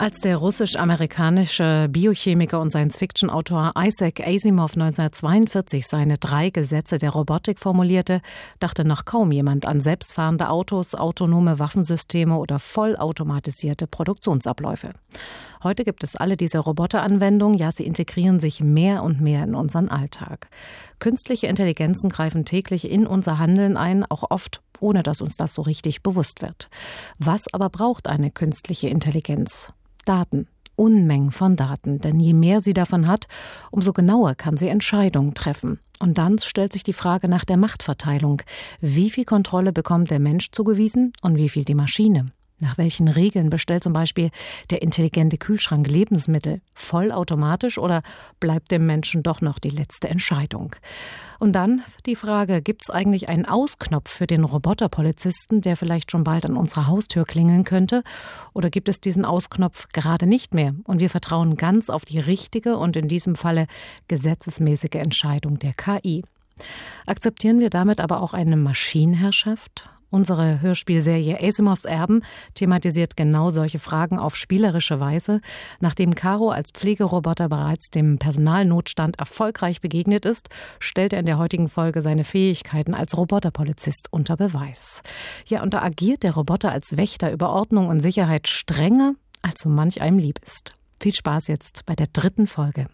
Als der russisch-amerikanische Biochemiker und Science-Fiction-Autor Isaac Asimov 1942 seine 3 Gesetze der Robotik formulierte, dachte noch kaum jemand an selbstfahrende Autos, autonome Waffensysteme oder vollautomatisierte Produktionsabläufe. Heute gibt es alle diese Roboteranwendungen, ja, sie integrieren sich mehr und mehr in unseren Alltag. Künstliche Intelligenzen greifen täglich in unser Handeln ein, auch oft ohne dass uns das so richtig bewusst wird. Was aber braucht eine künstliche Intelligenz? Daten, Unmengen von Daten, denn je mehr sie davon hat, umso genauer kann sie Entscheidungen treffen. Und dann stellt sich die Frage nach der Machtverteilung. Wie viel Kontrolle bekommt der Mensch zugewiesen und wie viel die Maschine? Nach welchen Regeln bestellt zum Beispiel der intelligente Kühlschrank Lebensmittel? Vollautomatisch oder bleibt dem Menschen doch noch die letzte Entscheidung? Und dann die Frage, gibt es eigentlich einen Ausknopf für den Roboterpolizisten, der vielleicht schon bald an unserer Haustür klingeln könnte? Oder gibt es diesen Ausknopf gerade nicht mehr? Und wir vertrauen ganz auf die richtige und in diesem Falle gesetzesmäßige Entscheidung der KI. Akzeptieren wir damit aber auch eine Maschinenherrschaft? Unsere Hörspielserie Asimovs Erben thematisiert genau solche Fragen auf spielerische Weise. Nachdem Caro als Pflegeroboter bereits dem Personalnotstand erfolgreich begegnet ist, stellt er in der heutigen Folge seine Fähigkeiten als Roboterpolizist unter Beweis. Ja, und da agiert der Roboter als Wächter über Ordnung und Sicherheit strenger, als so manch einem lieb ist. Viel Spaß jetzt bei der 3. Folge.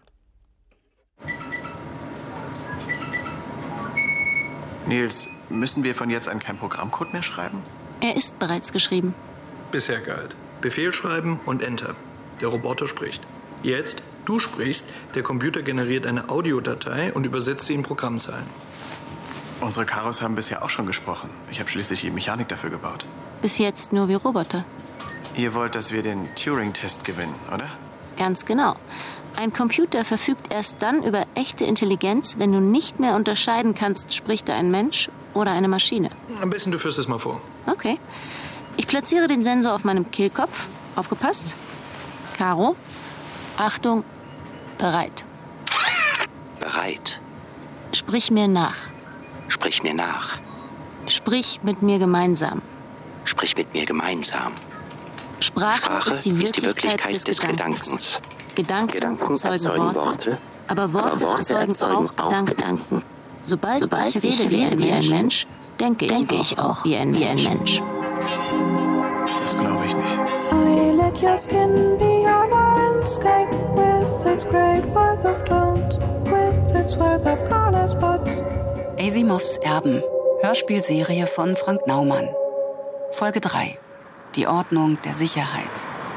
Nils, müssen wir von jetzt an keinen Programmcode mehr schreiben? Er ist bereits geschrieben. Bisher galt. Befehl schreiben und Enter. Der Roboter spricht. Jetzt, du sprichst, der Computer generiert eine Audiodatei und übersetzt sie in Programmzeilen. Unsere Karos haben bisher auch schon gesprochen. Ich habe schließlich die Mechanik dafür gebaut. Bis jetzt nur wie Roboter. Ihr wollt, dass wir den Turing-Test gewinnen, oder? Ganz genau. Ein Computer verfügt erst dann über echte Intelligenz, wenn du nicht mehr unterscheiden kannst, spricht da ein Mensch oder eine Maschine. Am besten du führst es mal vor. Okay. Ich platziere den Sensor auf meinem Kehlkopf. Aufgepasst. Caro. Achtung. Bereit. Bereit. Sprich mir nach. Sprich mir nach. Sprich mit mir gemeinsam. Sprich mit mir gemeinsam. Sprache ist die Wirklichkeit des Gedankens. Gedanken erzeugen Worte, aber Worte erzeugen auch Gedanken. Sobald ich rede wie ein Mensch, denke ich auch wie ein Mensch. Das glaube ich nicht. I let your skin be your landscape with its great worth of tones, with its worth of color spots. Asimovs Erben, Hörspielserie von Frank Naumann. Folge 3. Die Ordnung der Sicherheit.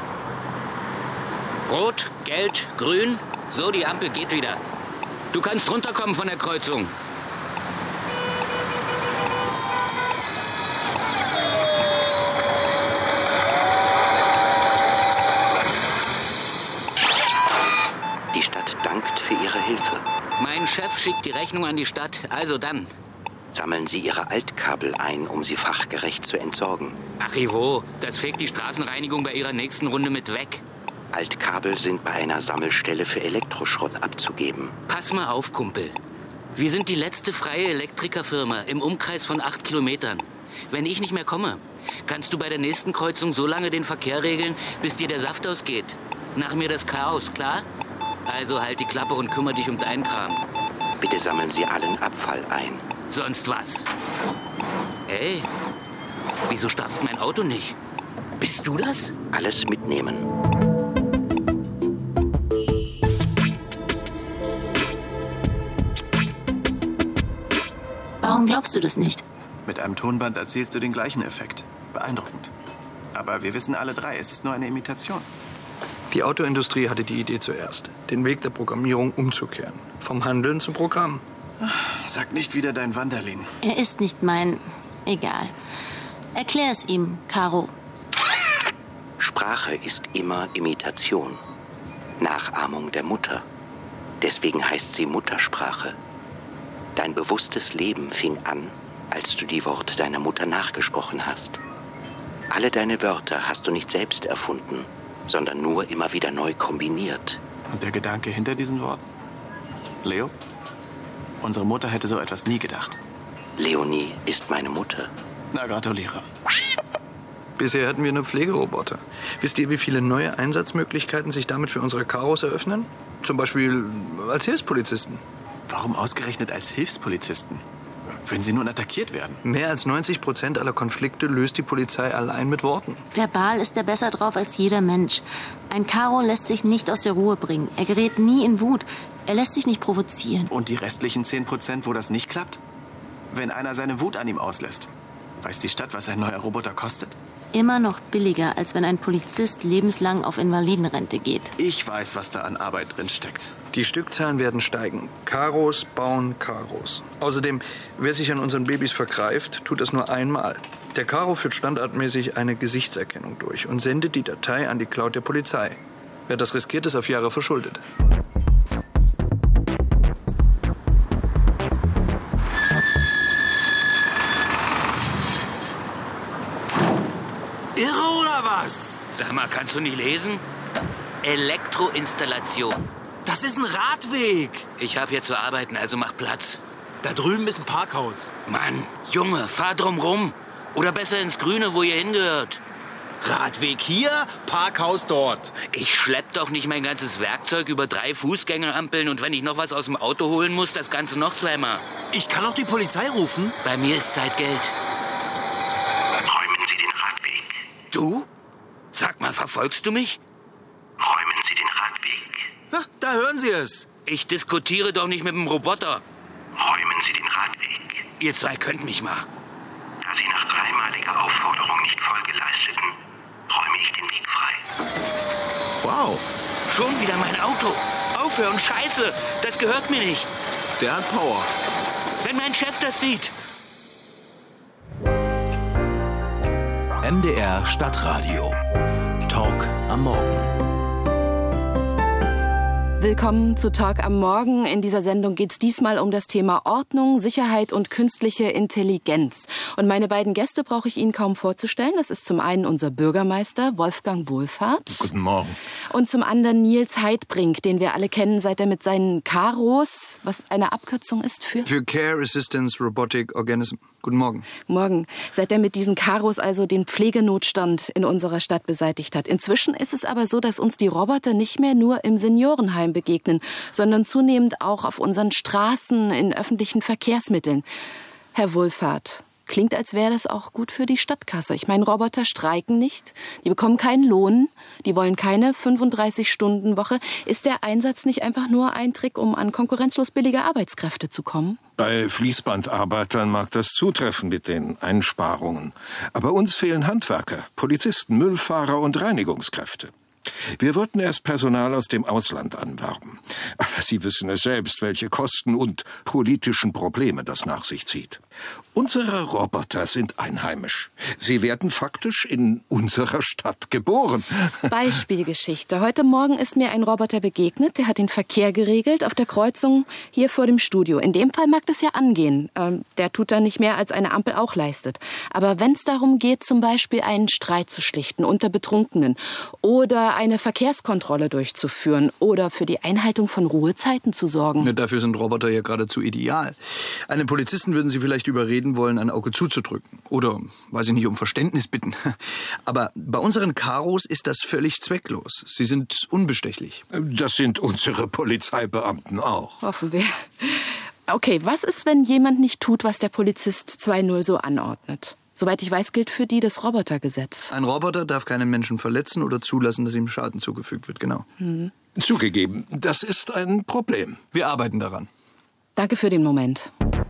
Rot, Gelb, Grün. So, die Ampel geht wieder. Du kannst runterkommen von der Kreuzung. Die Stadt dankt für Ihre Hilfe. Mein Chef schickt die Rechnung an die Stadt. Also dann. Sammeln Sie Ihre Altkabel ein, um sie fachgerecht zu entsorgen. Ach, Ivo, das fegt die Straßenreinigung bei ihrer nächsten Runde mit weg. Altkabel sind bei einer Sammelstelle für Elektroschrott abzugeben. Pass mal auf, Kumpel. Wir sind die letzte freie Elektrikerfirma im Umkreis von 8 Kilometern. Wenn ich nicht mehr komme, kannst du bei der nächsten Kreuzung so lange den Verkehr regeln, bis dir der Saft ausgeht. Nach mir das Chaos, klar? Also halt die Klappe und kümmere dich um deinen Kram. Bitte sammeln Sie allen Abfall ein. Sonst was? Hey, wieso startet mein Auto nicht? Bist du das? Alles mitnehmen. Warum glaubst du das nicht? Mit einem Tonband erzielst du den gleichen Effekt. Beeindruckend. Aber wir wissen alle 3, es ist nur eine Imitation. Die Autoindustrie hatte die Idee zuerst, den Weg der Programmierung umzukehren. Vom Handeln zum Programm. Sag nicht wieder dein Wanderlin. Er ist nicht mein... Egal. Erklär es ihm, Caro. Sprache ist immer Imitation. Nachahmung der Mutter. Deswegen heißt sie Muttersprache. Dein bewusstes Leben fing an, als du die Worte deiner Mutter nachgesprochen hast. Alle deine Wörter hast du nicht selbst erfunden, sondern nur immer wieder neu kombiniert. Und der Gedanke hinter diesen Worten? Leo? Unsere Mutter hätte so etwas nie gedacht. Leonie ist meine Mutter. Na, gratuliere. Bisher hatten wir nur Pflegeroboter. Wisst ihr, wie viele neue Einsatzmöglichkeiten sich damit für unsere Karos eröffnen? Zum Beispiel als Hilfspolizisten. Warum ausgerechnet als Hilfspolizisten? Wenn sie nun attackiert werden. Mehr als 90% aller Konflikte löst die Polizei allein mit Worten. Verbal ist er besser drauf als jeder Mensch. Ein Karo lässt sich nicht aus der Ruhe bringen. Er gerät nie in Wut. Er lässt sich nicht provozieren. Und die restlichen 10%, wo das nicht klappt? Wenn einer seine Wut an ihm auslässt. Weiß die Stadt, was ein neuer Roboter kostet? Immer noch billiger, als wenn ein Polizist lebenslang auf Invalidenrente geht. Ich weiß, was da an Arbeit drin steckt. Die Stückzahlen werden steigen. Karos bauen Karos. Außerdem, wer sich an unseren Babys vergreift, tut das nur einmal. Der Karo führt standardmäßig eine Gesichtserkennung durch und sendet die Datei an die Cloud der Polizei. Wer das riskiert, ist auf Jahre verschuldet. Irre oder was? Sag mal, kannst du nicht lesen? Elektroinstallation. Das ist ein Radweg. Ich habe hier zu arbeiten, also mach Platz. Da drüben ist ein Parkhaus. Mann, Junge, fahr drum rum. Oder besser ins Grüne, wo ihr hingehört. Radweg hier, Parkhaus dort. Ich schlepp doch nicht mein ganzes Werkzeug über 3 Fußgängerampeln und wenn ich noch was aus dem Auto holen muss, das Ganze noch zweimal. Ich kann auch die Polizei rufen. Bei mir ist Zeit Geld. Räumen Sie den Radweg. Du? Sag mal, verfolgst du mich? Räumen Sie den Radweg. Ja, da hören Sie es. Ich diskutiere doch nicht mit dem Roboter. Räumen Sie den Radweg. Ihr zwei könnt mich mal. Da Sie nach 3-maliger Aufforderung nicht Folge leisteten, räume ich den Weg frei. Wow, Schon wieder mein Auto. Aufhören, Scheiße. Das gehört mir nicht. der hat Power. Wenn mein Chef das sieht. MDR Stadtradio. Talk am Morgen. Willkommen zu Talk am Morgen. In dieser Sendung geht es diesmal um das Thema Ordnung, Sicherheit und künstliche Intelligenz. Und meine beiden Gäste brauche ich Ihnen kaum vorzustellen. Das ist zum einen unser Bürgermeister Wolfgang Wohlfahrt. Guten Morgen. Und zum anderen Nils Heidbrink, den wir alle kennen, seit er mit seinen Karos, was eine Abkürzung ist für? Für Care Assistance Robotic Organism. Guten Morgen. Morgen. Seit er mit diesen Karos also den Pflegenotstand in unserer Stadt beseitigt hat. Inzwischen ist es aber so, dass uns die Roboter nicht mehr nur im Seniorenheim begegnen, sondern zunehmend auch auf unseren Straßen, in öffentlichen Verkehrsmitteln. Herr Wohlfahrt, klingt, als wäre das auch gut für die Stadtkasse. Ich meine, Roboter streiken nicht, die bekommen keinen Lohn, die wollen keine 35-Stunden-Woche. Ist der Einsatz nicht einfach nur ein Trick, um an konkurrenzlos billige Arbeitskräfte zu kommen? Bei Fließbandarbeitern mag das zutreffen mit den Einsparungen. Aber uns fehlen Handwerker, Polizisten, Müllfahrer und Reinigungskräfte. Wir wollten erst Personal aus dem Ausland anwerben. Aber Sie wissen es selbst, welche Kosten und politischen Probleme das nach sich zieht. Unsere Roboter sind einheimisch. Sie werden faktisch in unserer Stadt geboren. Beispielgeschichte. Heute Morgen ist mir ein Roboter begegnet, der hat den Verkehr geregelt auf der Kreuzung hier vor dem Studio. In dem Fall mag das ja angehen. Der tut da nicht mehr, als eine Ampel auch leistet. Aber wenn es darum geht, zum Beispiel einen Streit zu schlichten unter Betrunkenen oder eine Verkehrskontrolle durchzuführen oder für die Einhaltung von Ruhezeiten zu sorgen. Ja, dafür sind Roboter ja geradezu ideal. Einen Polizisten würden Sie vielleicht überreden wollen, ein Auge zuzudrücken. Oder, weiß ich nicht, um Verständnis bitten. Aber bei unseren Karos ist das völlig zwecklos. Sie sind unbestechlich. Das sind unsere Polizeibeamten auch. Hoffen wir. Okay, was ist, wenn jemand nicht tut, was der Polizist 2.0 so anordnet? Soweit ich weiß, gilt für die das Robotergesetz. Ein Roboter darf keinen Menschen verletzen oder zulassen, dass ihm Schaden zugefügt wird, genau. Zugegeben, das ist ein Problem. Wir arbeiten daran. Danke für den Moment.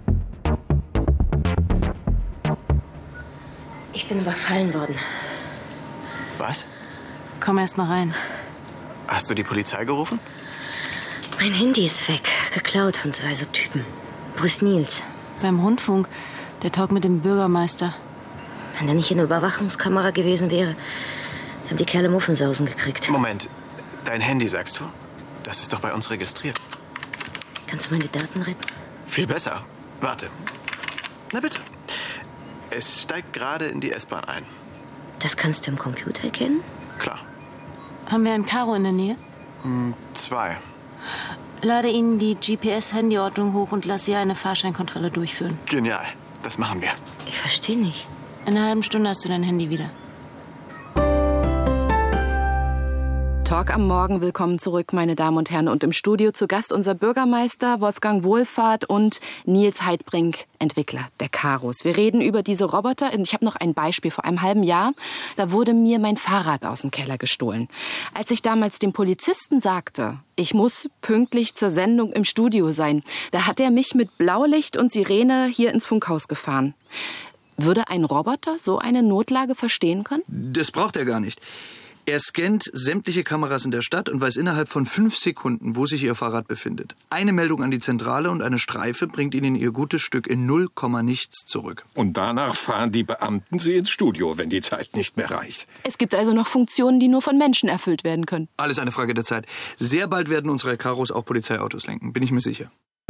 Ich bin überfallen worden. Was? Komm erst mal rein. Hast du die Polizei gerufen? Mein Handy ist weg. Geklaut von 2 so Typen. Wo ist Nils? Beim Rundfunk. Der Talk mit dem Bürgermeister. Wenn da nicht eine Überwachungskamera gewesen wäre, haben die Kerle Muffensausen gekriegt. Moment. Dein Handy, sagst du? Das ist doch bei uns registriert. Kannst du meine Daten retten? Viel besser. Warte. Na bitte. Es steigt gerade in die S-Bahn ein. Das kannst du im Computer erkennen? Klar. Haben wir ein Karo in der Nähe? 2. Lade Ihnen die GPS-Handyordnung hoch und lass Sie eine Fahrscheinkontrolle durchführen. Genial. Das machen wir. Ich verstehe nicht. In einer halben Stunde hast du dein Handy wieder. Talk am Morgen, willkommen zurück, meine Damen und Herren. Und im Studio zu Gast unser Bürgermeister Wolfgang Wohlfahrt und Nils Heidbrink, Entwickler der Karos. Wir reden über diese Roboter. Ich habe noch ein Beispiel. Vor einem halben Jahr, da wurde mir mein Fahrrad aus dem Keller gestohlen. Als ich damals dem Polizisten sagte, ich muss pünktlich zur Sendung im Studio sein, da hat er mich mit Blaulicht und Sirene hier ins Funkhaus gefahren. Würde ein Roboter so eine Notlage verstehen können? Das braucht er gar nicht. Er scannt sämtliche Kameras in der Stadt und weiß innerhalb von 5 Sekunden, wo sich Ihr Fahrrad befindet. Eine Meldung an die Zentrale und eine Streife bringt Ihnen Ihr gutes Stück in 0, nichts zurück. Und danach fahren die Beamten Sie ins Studio, wenn die Zeit nicht mehr reicht. Es gibt also noch Funktionen, die nur von Menschen erfüllt werden können. Alles eine Frage der Zeit. Sehr bald werden unsere Karos auch Polizeiautos lenken, bin ich mir sicher.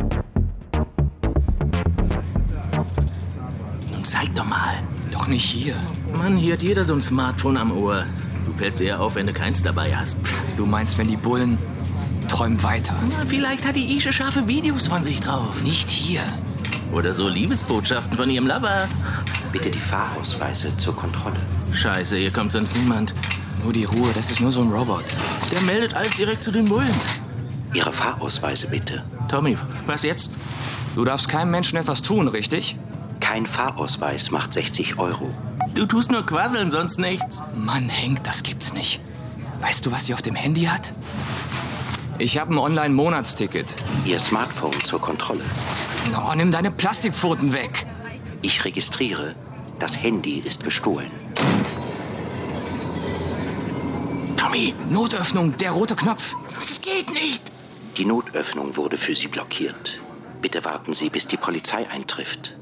Nun zeig doch mal. Doch nicht hier. Mann, hier hat jeder so ein Smartphone am Ohr. Du fällst dir ja auf, wenn du keins dabei hast. Du meinst, wenn die Bullen träumen weiter? Na, vielleicht hat die Ische scharfe Videos von sich drauf. Nicht hier. Oder so Liebesbotschaften von ihrem Lover. Bitte die Fahrausweise zur Kontrolle. Scheiße, hier kommt sonst niemand. Nur die Ruhe, das ist nur so ein Robot. Der meldet alles direkt zu den Bullen. Ihre Fahrausweise bitte. Tommy, was jetzt? Du darfst keinem Menschen etwas tun, richtig? Kein Fahrausweis macht 60 €. Du tust nur quasseln, sonst nichts. Mann, Henk, das gibt's nicht. Weißt du, was sie auf dem Handy hat? Ich habe ein Online-Monatsticket. Ihr Smartphone zur Kontrolle. Oh, nimm deine Plastikpfoten weg. Ich registriere, das Handy ist gestohlen. Tommy, Notöffnung, der rote Knopf. Das geht nicht. Die Notöffnung wurde für Sie blockiert. Bitte warten Sie, bis die Polizei eintrifft.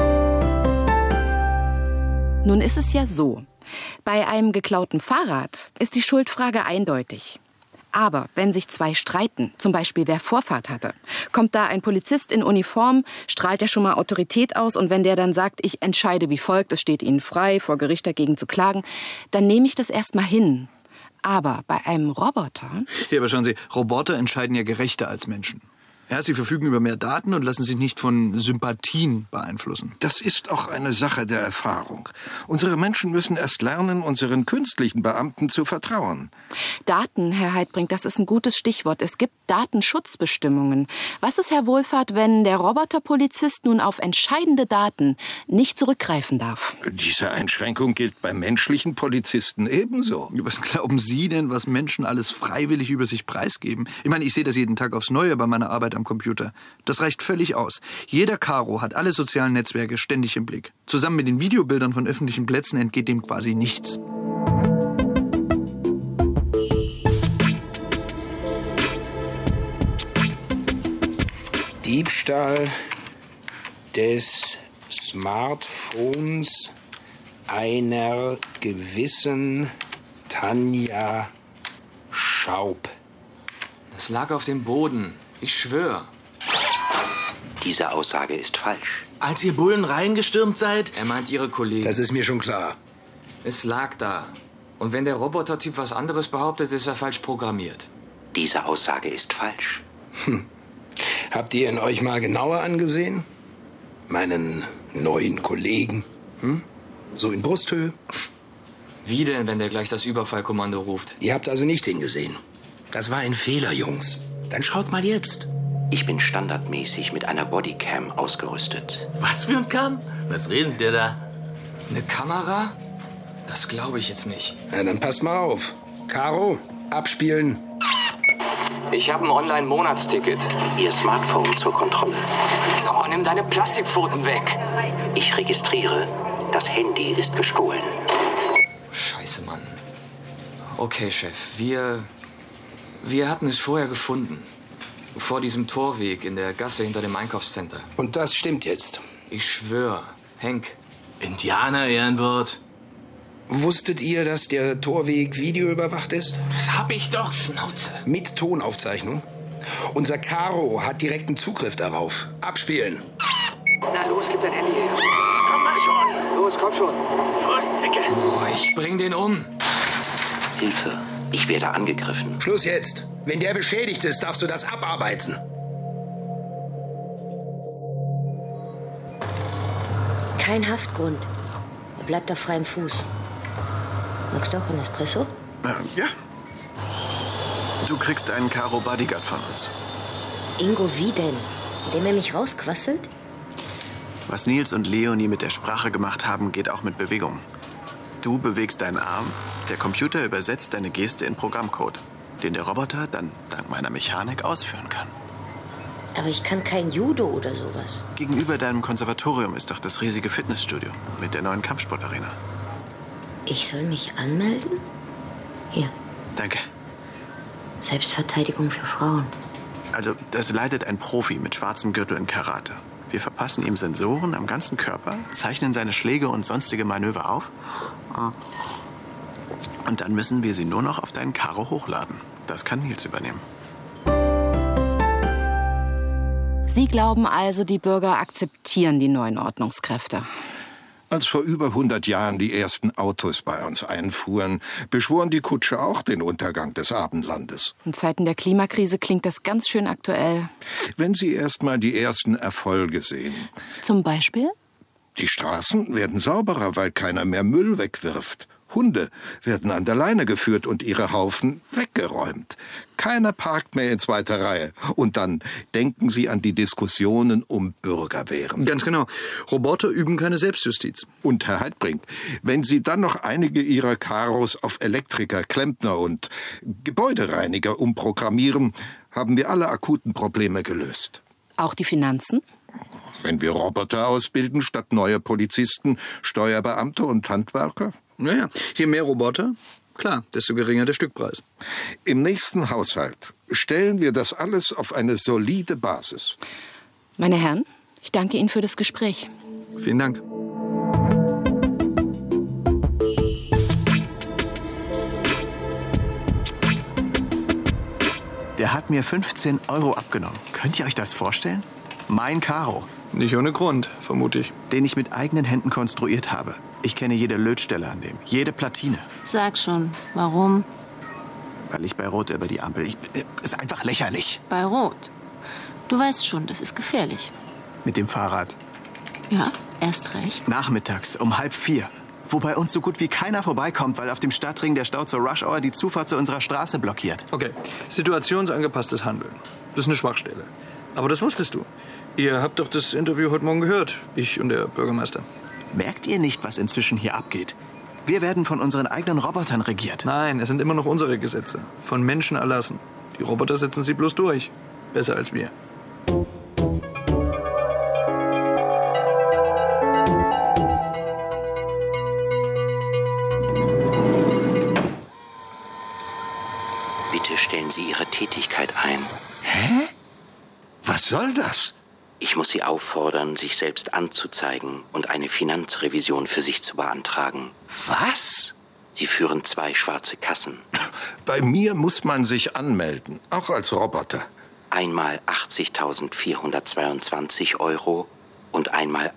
Nun ist es ja so, bei einem geklauten Fahrrad ist die Schuldfrage eindeutig. Aber wenn sich 2 streiten, zum Beispiel wer Vorfahrt hatte, kommt da ein Polizist in Uniform, strahlt ja schon mal Autorität aus und wenn der dann sagt, ich entscheide wie folgt, es steht Ihnen frei, vor Gericht dagegen zu klagen, dann nehme ich das erstmal hin. Aber bei einem Roboter... Ja, aber schauen Sie, Roboter entscheiden ja gerechter als Menschen. Ja, sie verfügen über mehr Daten und lassen sich nicht von Sympathien beeinflussen. Das ist auch eine Sache der Erfahrung. Unsere Menschen müssen erst lernen, unseren künstlichen Beamten zu vertrauen. Daten, Herr Heidbrink, das ist ein gutes Stichwort. Es gibt Datenschutzbestimmungen. Was ist, Herr Wohlfahrt, wenn der Roboterpolizist nun auf entscheidende Daten nicht zurückgreifen darf? Diese Einschränkung gilt bei menschlichen Polizisten ebenso. Was glauben Sie denn, was Menschen alles freiwillig über sich preisgeben? Ich meine, ich sehe das jeden Tag aufs Neue bei meiner Arbeit am Computer. Das reicht völlig aus. Jeder Karo hat alle sozialen Netzwerke ständig im Blick. Zusammen mit den Videobildern von öffentlichen Plätzen entgeht dem quasi nichts. Diebstahl des Smartphones einer gewissen Tanja Schaub. Das lag auf dem Boden. Ich schwöre. Diese Aussage ist falsch. Als ihr Bullen reingestürmt seid? Er meint Ihre Kollegen. Das ist mir schon klar. Es lag da. Und wenn der Robotertyp was anderes behauptet, ist er falsch programmiert. Diese Aussage ist falsch. Habt ihr ihn euch mal genauer angesehen? Meinen neuen Kollegen? So in Brusthöhe? Wie denn, wenn der gleich das Überfallkommando ruft? Ihr habt also nicht hingesehen. Das war ein Fehler, Jungs. Dann schaut mal jetzt. Ich bin standardmäßig mit einer Bodycam ausgerüstet. Was für ein Cam? Was redet der da? Eine Kamera? Das glaube ich jetzt nicht. Na, dann passt mal auf. Caro, abspielen. Ich habe ein Online-Monatsticket. Ihr Smartphone zur Kontrolle. Oh, nimm deine Plastikpfoten weg. Ich registriere, das Handy ist gestohlen. Scheiße, Mann. Okay, Chef, wir hatten es vorher gefunden. Vor diesem Torweg in der Gasse hinter dem Einkaufscenter. Und das stimmt jetzt? Ich schwöre. Henk. Indianer, Ehrenwort. Wusstet ihr, dass der Torweg videoüberwacht ist? Das hab ich doch. Schnauze. Mit Tonaufzeichnung. Unser Caro hat direkten Zugriff darauf. Abspielen. Na los, gib dein Handy her. Komm, mach schon. Los, komm schon. Los, Zicke. Oh, ich bring den um. Hilfe, ich werde angegriffen. Schluss jetzt. Wenn der beschädigt ist, darfst du das abarbeiten. Kein Haftgrund. Er bleibt auf freiem Fuß. Magst du auch einen Espresso? Ja. Du kriegst einen Karo Bodyguard von uns. Ingo, wie denn? Indem er mich rausquasselt? Was Nils und Leonie mit der Sprache gemacht haben, geht auch mit Bewegungen. Du bewegst deinen Arm, der Computer übersetzt deine Geste in Programmcode, den der Roboter dann dank meiner Mechanik ausführen kann. Aber ich kann kein Judo oder sowas. Gegenüber deinem Konservatorium ist doch das riesige Fitnessstudio mit der neuen Kampfsportarena. Ich soll mich anmelden? Hier. Danke. Selbstverteidigung für Frauen. Also, das leitet ein Profi mit schwarzem Gürtel in Karate. Wir verpassen ihm Sensoren am ganzen Körper, zeichnen seine Schläge und sonstige Manöver auf. Und dann müssen wir sie nur noch auf deinen Karo hochladen. Das kann Nils übernehmen. Sie glauben also, die Bürger akzeptieren die neuen Ordnungskräfte? Als vor über 100 Jahren die ersten Autos bei uns einfuhren, beschworen die Kutscher auch den Untergang des Abendlandes. In Zeiten der Klimakrise klingt das ganz schön aktuell. Wenn Sie erst mal die ersten Erfolge sehen. Zum Beispiel? Die Straßen werden sauberer, weil keiner mehr Müll wegwirft. Hunde werden an der Leine geführt und ihre Haufen weggeräumt. Keiner parkt mehr in zweiter Reihe. Und dann denken Sie an die Diskussionen um Bürgerwehren. Ganz genau. Roboter üben keine Selbstjustiz. Und Herr Heidbrink, wenn Sie dann noch einige Ihrer Karos auf Elektriker, Klempner und Gebäudereiniger umprogrammieren, haben wir alle akuten Probleme gelöst. Auch die Finanzen? Wenn wir Roboter ausbilden statt neue Polizisten, Steuerbeamte und Handwerker? Naja, je mehr Roboter, klar, desto geringer der Stückpreis. Im nächsten Haushalt stellen wir das alles auf eine solide Basis. Meine Herren, ich danke Ihnen für das Gespräch. Vielen Dank. Der hat mir 15 € abgenommen. Könnt ihr euch das vorstellen? Mein Karo. Nicht ohne Grund, vermute ich. Den ich mit eigenen Händen konstruiert habe. Ich kenne jede Lötstelle an dem, jede Platine. Sag schon, warum? Weil ich bei Rot über die Ampel... ist einfach lächerlich. Bei Rot? Du weißt schon, das ist gefährlich. Mit dem Fahrrad. Ja, erst recht. Nachmittags um 3:30. Wo bei uns so gut wie keiner vorbeikommt, weil auf dem Stadtring der Stau zur Rush Hour die Zufahrt zu unserer Straße blockiert. Okay, situationsangepasstes Handeln. Das ist eine Schwachstelle. Aber das wusstest du. Ihr habt doch das Interview heute Morgen gehört, ich und der Bürgermeister. Merkt ihr nicht, was inzwischen hier abgeht? Wir werden von unseren eigenen Robotern regiert. Nein, es sind immer noch unsere Gesetze. Von Menschen erlassen. Die Roboter setzen sie bloß durch. Besser als wir. Bitte stellen Sie Ihre Tätigkeit ein. Hä? Was soll das? Ich muss Sie auffordern, sich selbst anzuzeigen und eine Finanzrevision für sich zu beantragen. Was? Sie führen 2 schwarze Kassen. Bei mir muss man sich anmelden, auch als Roboter. Einmal 80.422 € und einmal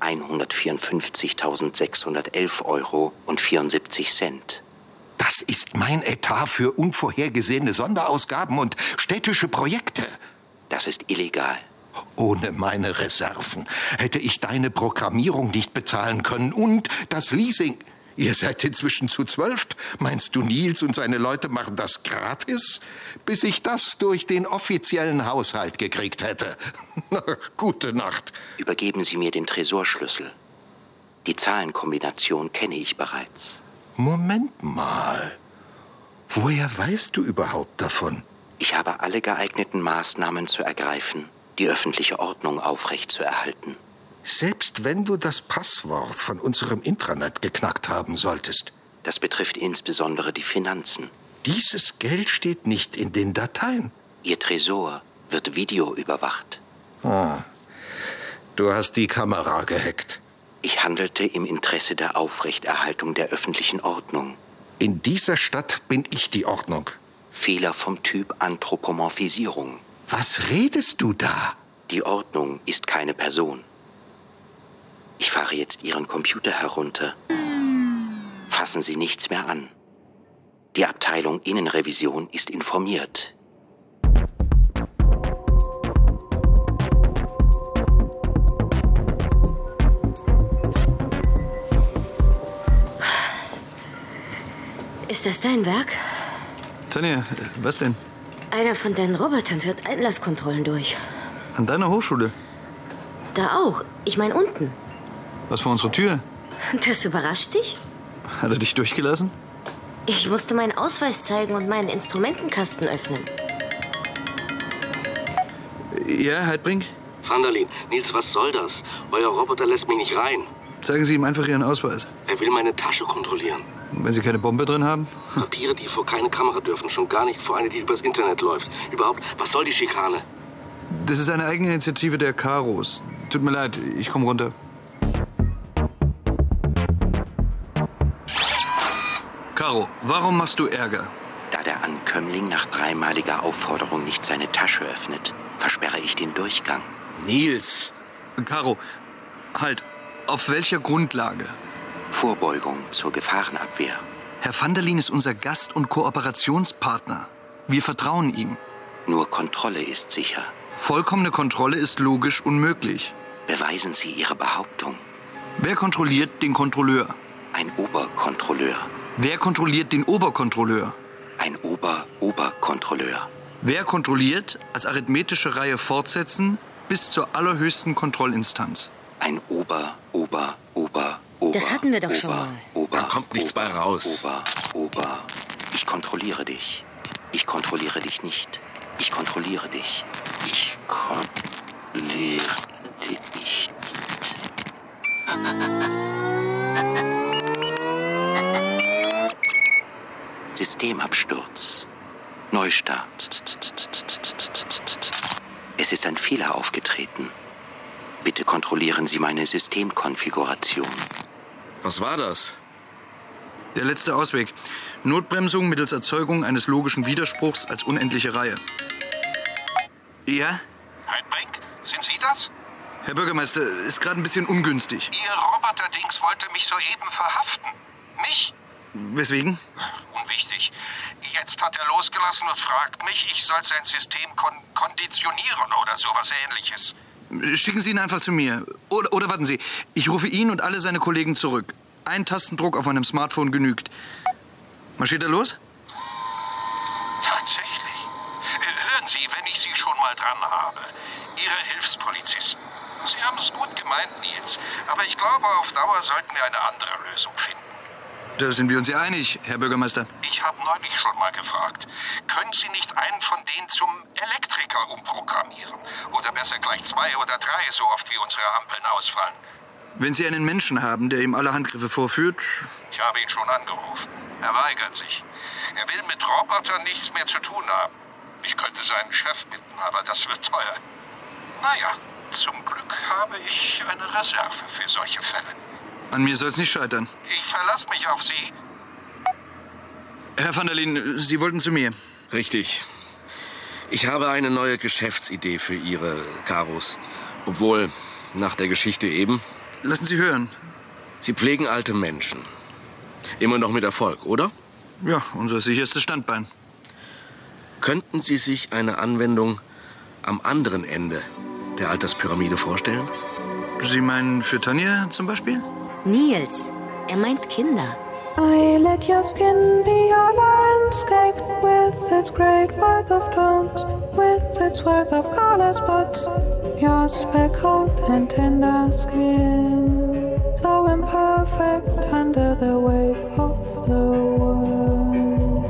154.611 € und 74 Cent. Das ist mein Etat für unvorhergesehene Sonderausgaben und städtische Projekte. Das ist illegal. Ohne meine Reserven hätte ich deine Programmierung nicht bezahlen können und das Leasing. Ihr seid inzwischen zu 12. Meinst du, Nils und seine Leute machen das gratis? Bis ich das durch den offiziellen Haushalt gekriegt hätte. Gute Nacht. Übergeben Sie mir den Tresorschlüssel. Die Zahlenkombination kenne ich bereits. Moment mal. Woher weißt du überhaupt davon? Ich habe alle geeigneten Maßnahmen zu ergreifen, die öffentliche Ordnung aufrechtzuerhalten. Selbst wenn du das Passwort von unserem Intranet geknackt haben solltest. Das betrifft insbesondere die Finanzen. Dieses Geld steht nicht in den Dateien. Ihr Tresor wird videoüberwacht. Ah, du hast die Kamera gehackt. Ich handelte im Interesse der Aufrechterhaltung der öffentlichen Ordnung. In dieser Stadt bin ich die Ordnung. Fehler vom Typ Anthropomorphisierung. Was redest du da? Die Ordnung ist keine Person. Ich fahre jetzt Ihren Computer herunter. Fassen Sie nichts mehr an. Die Abteilung Innenrevision ist informiert. Ist das dein Werk? Tanja, was denn? Einer von deinen Robotern führt Einlasskontrollen durch. An deiner Hochschule? Da auch. Ich meine unten. Was vor unserer Tür? Das überrascht dich? Hat er dich durchgelassen? Ich musste meinen Ausweis zeigen und meinen Instrumentenkasten öffnen. Ja, Heidbrink? Van der Lien, Nils, was soll das? Euer Roboter lässt mich nicht rein. Zeigen Sie ihm einfach Ihren Ausweis. Er will meine Tasche kontrollieren. Wenn Sie keine Bombe drin haben? Papiere, die vor keine Kamera dürfen, schon gar nicht vor eine, die übers Internet läuft. Überhaupt, was soll die Schikane? Das ist eine Eigeninitiative der Karos. Tut mir leid, ich komme runter. Caro, warum machst du Ärger? Da der Ankömmling nach 3-maliger Aufforderung nicht seine Tasche öffnet, versperre ich den Durchgang. Nils! Caro, halt. Auf welcher Grundlage? Vorbeugung zur Gefahrenabwehr. Herr van der Lien ist unser Gast und Kooperationspartner. Wir vertrauen ihm. Nur Kontrolle ist sicher. Vollkommene Kontrolle ist logisch unmöglich. Beweisen Sie Ihre Behauptung. Wer kontrolliert den Kontrolleur? Ein Oberkontrolleur. Wer kontrolliert den Oberkontrolleur? Ein Oberkontrolleur. Wer kontrolliert als arithmetische Reihe fortsetzen bis zur allerhöchsten Kontrollinstanz? Ein Ober. Das hatten wir doch schon mal. Da kommt nichts bei raus. Ich kontrolliere dich. Ich kontrolliere dich nicht. Ich kontrolliere dich. Ich kontrolliere dich. Systemabsturz. Neustart. Es ist ein Fehler aufgetreten. Bitte kontrollieren Sie meine Systemkonfiguration. Was war das? Der letzte Ausweg. Notbremsung mittels Erzeugung eines logischen Widerspruchs als unendliche Reihe. Ja? Heidbrink, sind Sie das? Herr Bürgermeister, ist gerade ein bisschen ungünstig. Ihr Roboterdings wollte mich soeben verhaften. Mich? Weswegen? Unwichtig. Jetzt hat er losgelassen und fragt mich, ich soll sein System konditionieren oder sowas Ähnliches. Schicken Sie ihn einfach zu mir. Oder warten Sie, ich rufe ihn und alle seine Kollegen zurück. Ein Tastendruck auf meinem Smartphone genügt. Marschiert er los? Tatsächlich. Hören Sie, wenn ich Sie schon mal dran habe. Ihre Hilfspolizisten. Sie haben es gut gemeint, Nils. Aber ich glaube, auf Dauer sollten wir eine andere Lösung finden. Da sind wir uns ja einig, Herr Bürgermeister. Ich habe neulich schon mal gefragt. Können Sie nicht einen von denen zum Elektriker umprogrammieren? Oder besser gleich 2 oder 3, so oft wie unsere Ampeln ausfallen? Wenn Sie einen Menschen haben, der ihm alle Handgriffe vorführt... Ich habe ihn schon angerufen. Er weigert sich. Er will mit Robotern nichts mehr zu tun haben. Ich könnte seinen Chef bitten, aber das wird teuer. Naja, zum Glück habe ich eine Reserve für solche Fälle. An mir soll es nicht scheitern. Ich verlasse mich auf Sie. Herr van der Lien, Sie wollten zu mir. Richtig. Ich habe eine neue Geschäftsidee für Ihre Karos. Obwohl, nach der Geschichte eben... Lassen Sie hören. Sie pflegen alte Menschen. Immer noch mit Erfolg, oder? Ja, unser sicherstes Standbein. Könnten Sie sich eine Anwendung am anderen Ende der Alterspyramide vorstellen? Sie meinen für Tanja zum Beispiel? Nils, er meint Kinder. I let your skin be your landscape with its great worth of tones, with its worth of color spots, your speckled and tender skin, though imperfect under the weight of the world.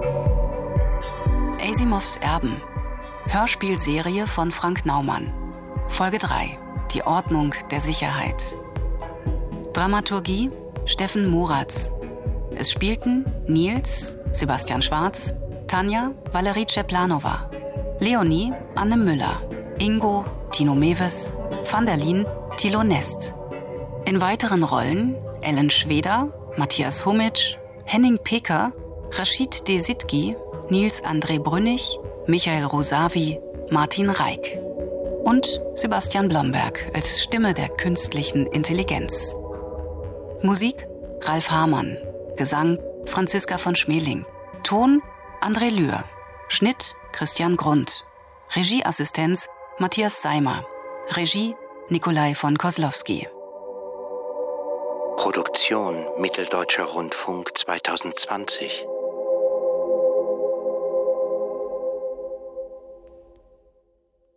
Asimovs Erben. Hörspielserie von Frank Naumann. Folge 3. Die Ordnung der Sicherheit. Dramaturgie Steffen Moratz. Es spielten Nils, Sebastian Schwarz, Tanja, Valerie Czeplanova, Leonie, Anne Müller, Ingo, Tino Mewes, van der Lien, Thilo Nest. In weiteren Rollen Ellen Schweder, Matthias Humitsch, Henning Peker, Rashid Desitgi, Nils André Brünnig, Michael Rosavi, Martin Reik und Sebastian Blomberg als Stimme der künstlichen Intelligenz. Musik Ralf Hamann, Gesang Franziska von Schmeling, Ton André Lühr, Schnitt Christian Grund, Regieassistenz Matthias Seimer, Regie Nikolai von Koslowski. Produktion Mitteldeutscher Rundfunk 2020.